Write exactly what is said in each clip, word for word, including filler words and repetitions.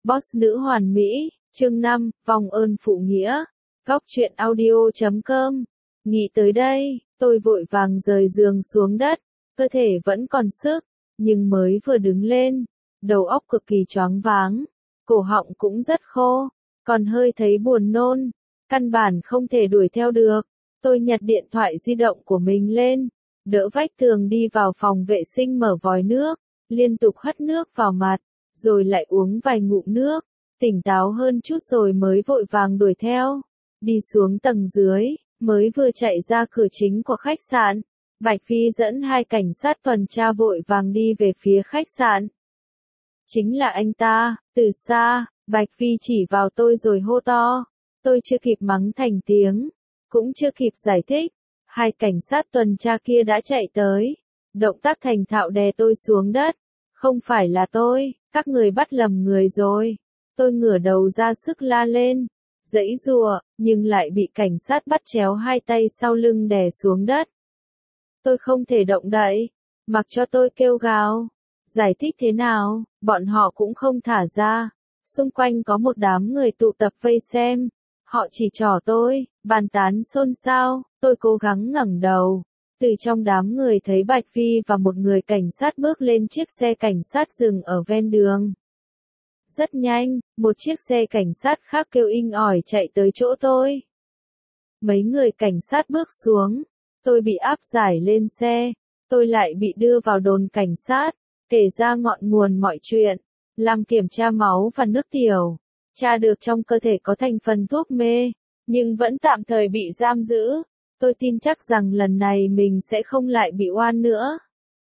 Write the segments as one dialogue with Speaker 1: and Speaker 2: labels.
Speaker 1: Boss nữ hoàn mỹ, chương năm, vòng ơn phụ nghĩa. Góc truyện audio chấm com. Nghĩ tới đây, tôi vội vàng rời giường xuống đất, cơ thể vẫn còn sức, nhưng mới vừa đứng lên, đầu óc cực kỳ choáng váng, cổ họng cũng rất khô, còn hơi thấy buồn nôn, căn bản không thể đuổi theo được. Tôi nhặt điện thoại di động của mình lên, đỡ vách tường đi vào phòng vệ sinh mở vòi nước, liên tục hất nước vào mặt, rồi lại uống vài ngụm nước, tỉnh táo hơn chút rồi mới vội vàng đuổi theo. Đi xuống tầng dưới, mới vừa chạy ra cửa chính của khách sạn, Bạch Phi dẫn hai cảnh sát tuần tra vội vàng đi về phía khách sạn. Chính là anh ta, từ xa, Bạch Phi chỉ vào tôi rồi hô to. Tôi chưa kịp mắng thành tiếng, cũng chưa kịp giải thích, hai cảnh sát tuần tra kia đã chạy tới, động tác thành thạo đè tôi xuống đất. Không phải là tôi, các người bắt lầm người rồi. Tôi ngửa đầu ra sức la lên, giãy giụa, nhưng lại bị cảnh sát bắt chéo hai tay sau lưng đè xuống đất. Tôi không thể động đậy, mặc cho tôi kêu gào. Giải thích thế nào, bọn họ cũng không thả ra. Xung quanh có một đám người tụ tập vây xem. Họ chỉ trỏ tôi, bàn tán xôn xao, tôi cố gắng ngẩng đầu. Từ trong đám người thấy Bạch Phi và một người cảnh sát bước lên chiếc xe cảnh sát dừng ở ven đường. Rất nhanh, một chiếc xe cảnh sát khác kêu inh ỏi chạy tới chỗ tôi. Mấy người cảnh sát bước xuống, tôi bị áp giải lên xe, tôi lại bị đưa vào đồn cảnh sát, kể ra ngọn nguồn mọi chuyện, làm kiểm tra máu và nước tiểu, tra được trong cơ thể có thành phần thuốc mê, nhưng vẫn tạm thời bị giam giữ. Tôi tin chắc rằng lần này mình sẽ không lại bị oan nữa.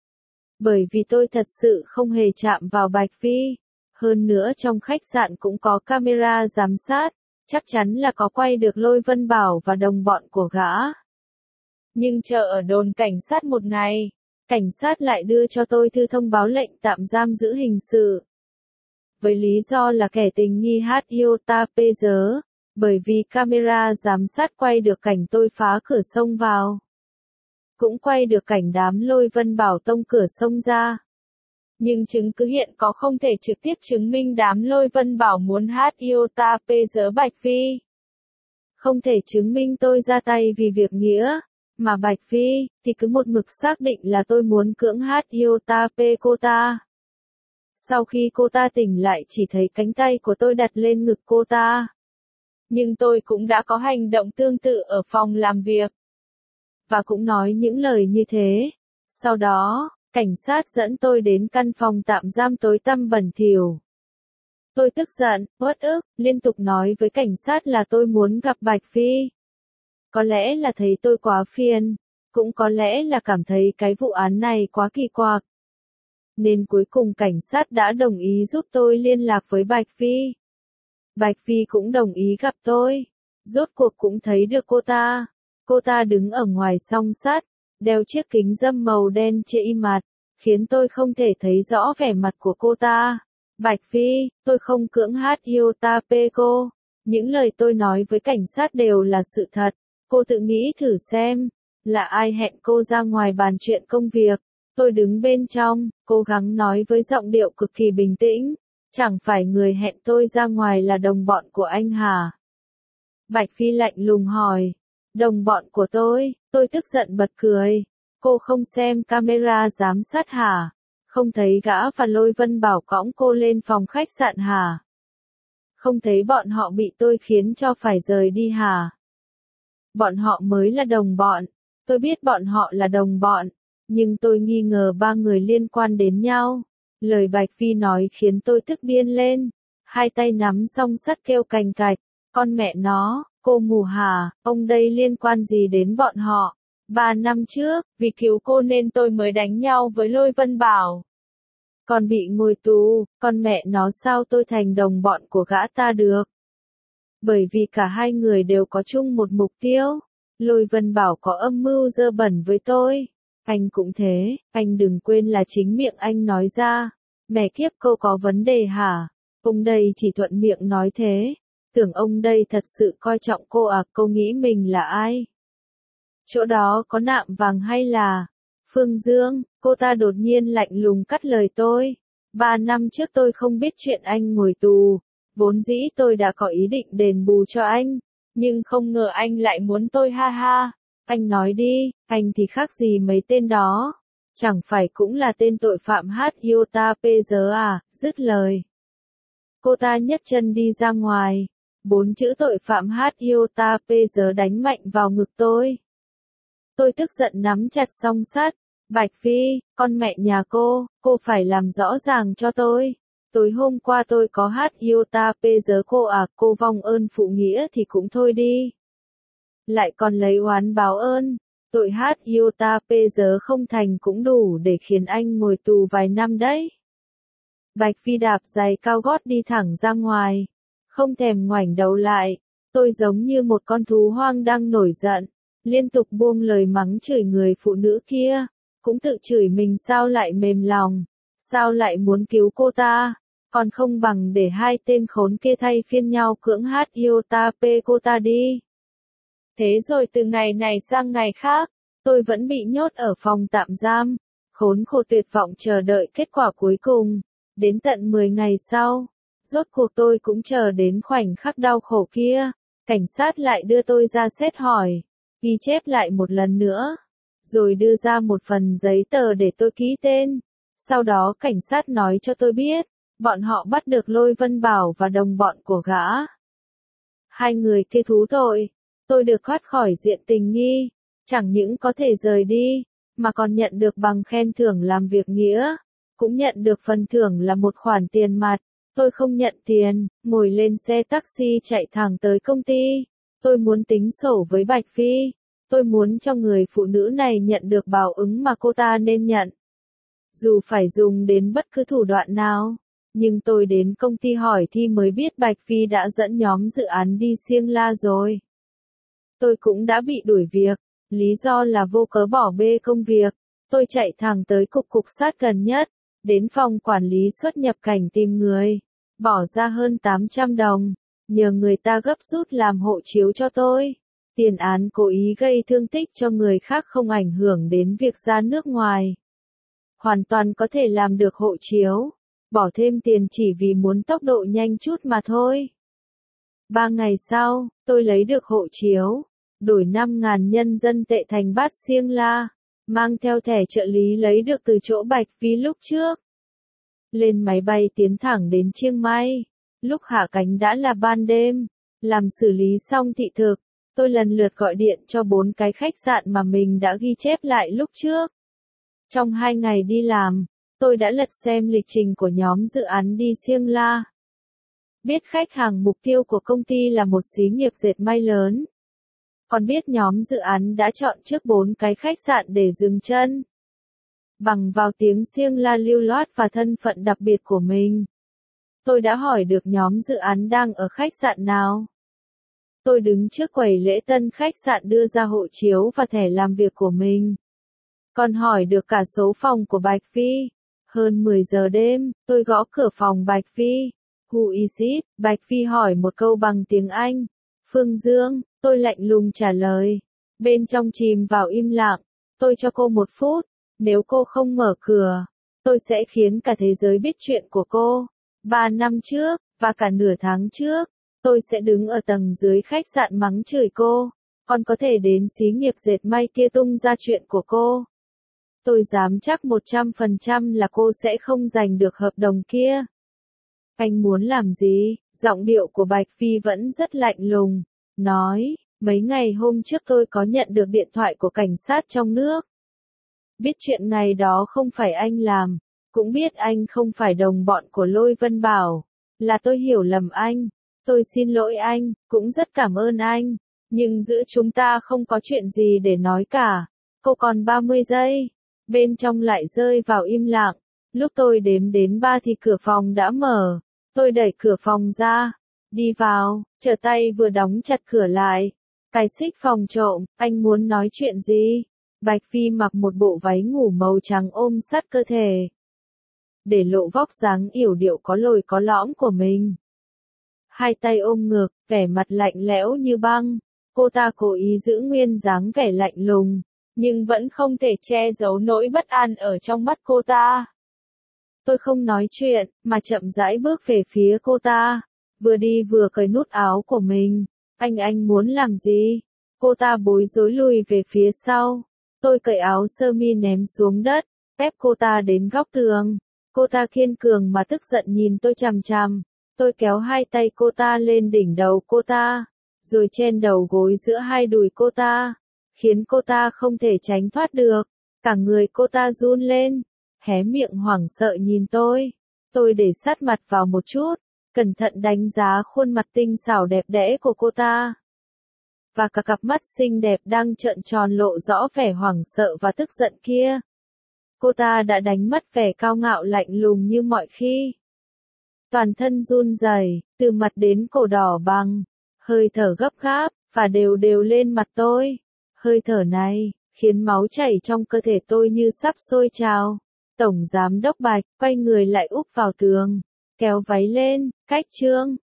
Speaker 1: Bởi vì tôi thật sự không hề chạm vào Bạch Phi. Hơn nữa trong khách sạn cũng có camera giám sát, chắc chắn là có quay được Lôi Vân Bảo và đồng bọn của gã. Nhưng chờ ở đồn cảnh sát một ngày, cảnh sát lại đưa cho tôi thư thông báo lệnh tạm giam giữ hình sự. Với lý do là kẻ tình nghi hát yêu ta pê dớ. Bởi vì camera giám sát quay được cảnh tôi phá cửa sông vào. Cũng quay được cảnh đám Lôi Vân Bảo tông cửa sông ra. Nhưng chứng cứ hiện có không thể trực tiếp chứng minh đám Lôi Vân Bảo muốn hát yêu ta pê dớ Bạch Phi. Không thể chứng minh tôi ra tay vì việc nghĩa, mà Bạch Phi, thì cứ một mực xác định là tôi muốn cưỡng hát yêu ta pê cô ta. Sau khi cô ta tỉnh lại chỉ thấy cánh tay của tôi đặt lên ngực cô ta. Nhưng tôi cũng đã có hành động tương tự ở phòng làm việc. Và cũng nói những lời như thế. Sau đó, cảnh sát dẫn tôi đến căn phòng tạm giam tối tăm bẩn thỉu. Tôi tức giận, uất ức, liên tục nói với cảnh sát là tôi muốn gặp Bạch Phi. Có lẽ là thấy tôi quá phiền, cũng có lẽ là cảm thấy cái vụ án này quá kỳ quặc. Nên cuối cùng cảnh sát đã đồng ý giúp tôi liên lạc với Bạch Phi. Bạch Phi cũng đồng ý gặp tôi. Rốt cuộc cũng thấy được cô ta. Cô ta đứng ở ngoài song sắt, đeo chiếc kính râm màu đen che mặt, khiến tôi không thể thấy rõ vẻ mặt của cô ta. Bạch Phi, tôi không cưỡng hát yêu ta pê cô. Những lời tôi nói với cảnh sát đều là sự thật. Cô tự nghĩ thử xem, là ai hẹn cô ra ngoài bàn chuyện công việc. Tôi đứng bên trong, cố gắng nói với giọng điệu cực kỳ bình tĩnh. Chẳng phải người hẹn tôi ra ngoài là đồng bọn của anh hả? Bạch Phi lạnh lùng hỏi. Đồng bọn của tôi, tôi tức giận bật cười. Cô không xem camera giám sát hả? Không thấy gã và Lôi Vân Bảo cõng cô lên phòng khách sạn hả? Không thấy bọn họ bị tôi khiến cho phải rời đi hả? Bọn họ mới là đồng bọn. Tôi biết bọn họ là đồng bọn. Nhưng tôi nghi ngờ ba người liên quan đến nhau. Lời Bạch Phi nói khiến tôi tức điên lên. Hai tay nắm song sắt kêu cành cạch. Con mẹ nó, cô mù hả, ông đây liên quan gì đến bọn họ? Ba năm trước, vì cứu cô nên tôi mới đánh nhau với Lôi Vân Bảo. Còn bị ngồi tù, con mẹ nó sao tôi thành đồng bọn của gã ta được? Bởi vì cả hai người đều có chung một mục tiêu. Lôi Vân Bảo có âm mưu dơ bẩn với tôi. Anh cũng thế, anh đừng quên là chính miệng anh nói ra. Mẹ kiếp cô có vấn đề hả? Ông đây chỉ thuận miệng nói thế. Tưởng ông đây thật sự coi trọng cô à, cô nghĩ mình là ai? Chỗ đó có nạm vàng hay là Phương Dương? Cô ta đột nhiên lạnh lùng cắt lời tôi. Ba năm trước tôi không biết chuyện anh ngồi tù, Vốn dĩ tôi đã có ý định đền bù cho anh, nhưng không ngờ anh lại muốn tôi ha ha. Anh nói đi, anh thì khác gì mấy tên đó. Chẳng phải cũng là tên tội phạm hát Iota P giờ à, dứt lời. Cô ta nhấc chân đi ra ngoài. Bốn chữ tội phạm hát Iota P giờ đánh mạnh vào ngực tôi. Tôi tức giận nắm chặt song sắt. Bạch Phi, con mẹ nhà cô, cô phải làm rõ ràng cho tôi. Tối hôm qua tôi có hát Iota P giờ cô à, cô vong ơn phụ nghĩa thì cũng thôi đi. Lại còn lấy oán báo ơn. Tội hát Iota P giờ không thành cũng đủ để khiến anh ngồi tù vài năm đấy. Bạch Phi đạp giày cao gót đi thẳng ra ngoài. Không thèm ngoảnh đầu lại. Tôi giống như một con thú hoang đang nổi giận. Liên tục buông lời mắng chửi người phụ nữ kia. Cũng tự chửi mình sao lại mềm lòng. Sao lại muốn cứu cô ta. Còn không bằng để hai tên khốn kia thay phiên nhau cưỡng hát Iota P cô ta đi. Thế rồi từ ngày này sang ngày khác, tôi vẫn bị nhốt ở phòng tạm giam, khốn khổ tuyệt vọng chờ đợi kết quả cuối cùng. Đến tận mười ngày sau, rốt cuộc tôi cũng chờ đến khoảnh khắc đau khổ kia, cảnh sát lại đưa tôi ra xét hỏi, ghi chép lại một lần nữa, rồi đưa ra một phần giấy tờ để tôi ký tên. Sau đó cảnh sát nói cho tôi biết, bọn họ bắt được Lôi Vân Bảo và đồng bọn của gã. Hai người kia thú tội. Tôi được thoát khỏi diện tình nghi, chẳng những có thể rời đi, mà còn nhận được bằng khen thưởng làm việc nghĩa, cũng nhận được phần thưởng là một khoản tiền mặt. Tôi không nhận tiền, ngồi lên xe taxi chạy thẳng tới công ty. Tôi muốn tính sổ với Bạch Phi, tôi muốn cho người phụ nữ này nhận được báo ứng mà cô ta nên nhận. Dù phải dùng đến bất cứ thủ đoạn nào, nhưng tôi đến công ty hỏi thì mới biết Bạch Phi đã dẫn nhóm dự án đi Siêng La rồi. Tôi cũng đã bị đuổi việc, lý do là vô cớ bỏ bê công việc. Tôi chạy thẳng tới cục cục sát gần nhất, đến phòng quản lý xuất nhập cảnh tìm người, bỏ ra hơn tám trăm đồng, nhờ người ta gấp rút làm hộ chiếu cho tôi. Tiền án cố ý gây thương tích cho người khác không ảnh hưởng đến việc ra nước ngoài. Hoàn toàn có thể làm được hộ chiếu, bỏ thêm tiền chỉ vì muốn tốc độ nhanh chút mà thôi. Ba ngày sau, tôi lấy được hộ chiếu, đổi năm ngàn nhân dân tệ thành bát Siêng La, mang theo thẻ trợ lý lấy được từ chỗ Bạch Phi lúc trước. Lên máy bay tiến thẳng đến Chiang Mai, lúc hạ cánh đã là ban đêm, làm xử lý xong thị thực, tôi lần lượt gọi điện cho bốn cái khách sạn mà mình đã ghi chép lại lúc trước. Trong hai ngày đi làm, tôi đã lật xem lịch trình của nhóm dự án đi Siêng La. Biết khách hàng mục tiêu của công ty là một xí nghiệp dệt may lớn. Còn biết nhóm dự án đã chọn trước bốn cái khách sạn để dừng chân. Bằng vào tiếng Siêng La lưu loát và thân phận đặc biệt của mình, tôi đã hỏi được nhóm dự án đang ở khách sạn nào. Tôi đứng trước quầy lễ tân khách sạn đưa ra hộ chiếu và thẻ làm việc của mình. Còn hỏi được cả số phòng của Bạch Phi. Hơn mười giờ đêm, tôi gõ cửa phòng Bạch Phi. Who is it? Bạch Phi hỏi một câu bằng tiếng Anh. Phương Dương, tôi lạnh lùng trả lời. Bên trong chìm vào im lặng. Tôi cho cô một phút. Nếu cô không mở cửa, tôi sẽ khiến cả thế giới biết chuyện của cô. Ba năm trước, và cả nửa tháng trước, tôi sẽ đứng ở tầng dưới khách sạn mắng chửi cô. Còn có thể đến xí nghiệp dệt may kia tung ra chuyện của cô. Tôi dám chắc một trăm phần trăm là cô sẽ không giành được hợp đồng kia. Anh muốn làm gì? Giọng điệu của Bạch Phi vẫn rất lạnh lùng. Nói, mấy ngày hôm trước tôi có nhận được điện thoại của cảnh sát trong nước. Biết chuyện ngày đó không phải anh làm, cũng biết anh không phải đồng bọn của Lôi Vân Bảo. Là tôi hiểu lầm anh. Tôi xin lỗi anh, cũng rất cảm ơn anh. Nhưng giữa chúng ta không có chuyện gì để nói cả. Cô còn ba mươi giây. Bên trong lại rơi vào im lặng. Lúc tôi đếm đến ba thì cửa phòng đã mở. Tôi đẩy cửa phòng ra. Đi vào, trở tay vừa đóng chặt cửa lại. Cái xích phòng trộm, anh muốn nói chuyện gì? Bạch Phi mặc một bộ váy ngủ màu trắng ôm sát cơ thể. Để lộ vóc dáng yểu điệu có lồi có lõm của mình. Hai tay ôm ngực, vẻ mặt lạnh lẽo như băng. Cô ta cố ý giữ nguyên dáng vẻ lạnh lùng, nhưng vẫn không thể che giấu nỗi bất an ở trong mắt cô ta. Tôi không nói chuyện, mà chậm rãi bước về phía cô ta. vừa đi vừa cởi nút áo của mình. Anh anh muốn làm gì? Cô ta bối rối lùi về phía sau. Tôi cởi áo sơ mi ném xuống đất, ép cô ta đến góc tường. Cô ta kiên cường mà tức giận nhìn tôi chằm chằm. Tôi kéo hai tay cô ta lên đỉnh đầu cô ta, rồi chen đầu gối giữa hai đùi cô ta, khiến cô ta không thể tránh thoát được. Cả người cô ta run lên, hé miệng hoảng sợ nhìn tôi. Tôi để sát mặt vào một chút, cẩn thận đánh giá khuôn mặt tinh xảo đẹp đẽ của cô ta. Và cả cặp mắt xinh đẹp đang trợn tròn lộ rõ vẻ hoảng sợ và tức giận kia. Cô ta đã đánh mất vẻ cao ngạo lạnh lùng như mọi khi. Toàn thân run rẩy, từ mặt đến cổ đỏ bừng, hơi thở gấp gáp, và đều đều lên mặt tôi. Hơi thở này, khiến máu chảy trong cơ thể tôi như sắp sôi trào. Tổng giám đốc Bạch, quay người lại úp vào tường, kéo váy lên, cách trương.